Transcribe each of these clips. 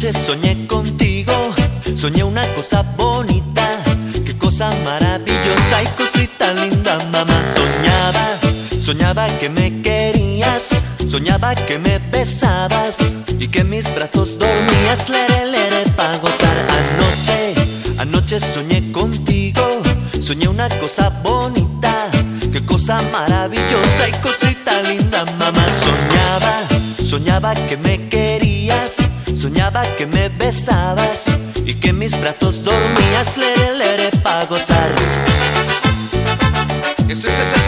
Anoche soñé contigo, soñé una cosa bonita, qué cosa maravillosa y cosita linda, mamá. Soñaba que me querías, soñaba que me besabas y que en mis brazos dormías, lere, pa' gozar. Anoche soñé contigo, soñé una cosa bonita, qué cosa maravillosa y cosita linda, mamá. Soñaba que me querías, soñaba que me besabas y que en mis brazos dormías, lere, pa' gozar. ¡Sí!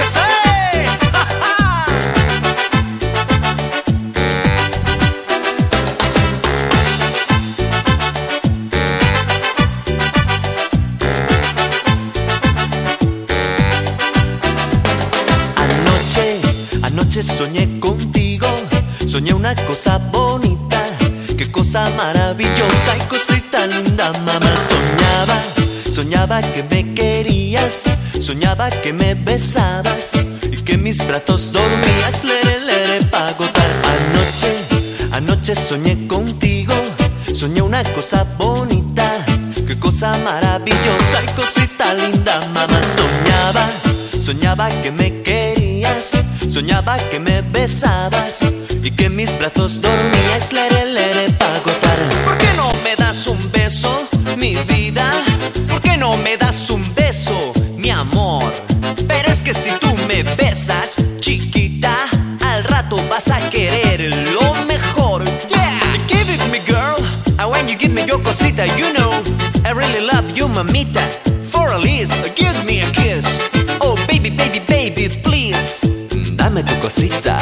Anoche soñé contigo, soñé una cosa bonita, qué cosa maravillosa y cosita linda, mamá. Soñaba que me querías, soñaba que me besabas y que en mis brazos dormías, lere, pa' gozar. Anoche soñé contigo, soñé una cosa bonita, qué cosa maravillosa y cosita linda, mamá. Soñaba que me querías, soñaba que me besabas y que en mis brazos dormías, lere, pa' gozar. ¿Por qué no me das un beso, mi vida? ¿Por qué no me das un beso, mi amor? Pero es que si tú me besas, chiquita, al rato vas a querer lo mejor. Yeah, give it me, girl. And when you give me your cosita, you know I really love you, mamita. For at least give me a kiss. Oh, baby, please, dame tu cosita.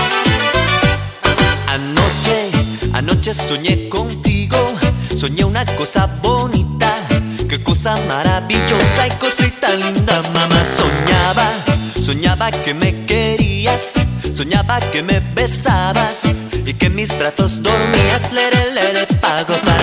Anoche soñé contigo, soñé una cosa bonita, qué cosa maravillosa y cosita linda, mamá. Soñaba que me querías, soñaba que me besabas y que en mis brazos dormías, lere, pa' gozar.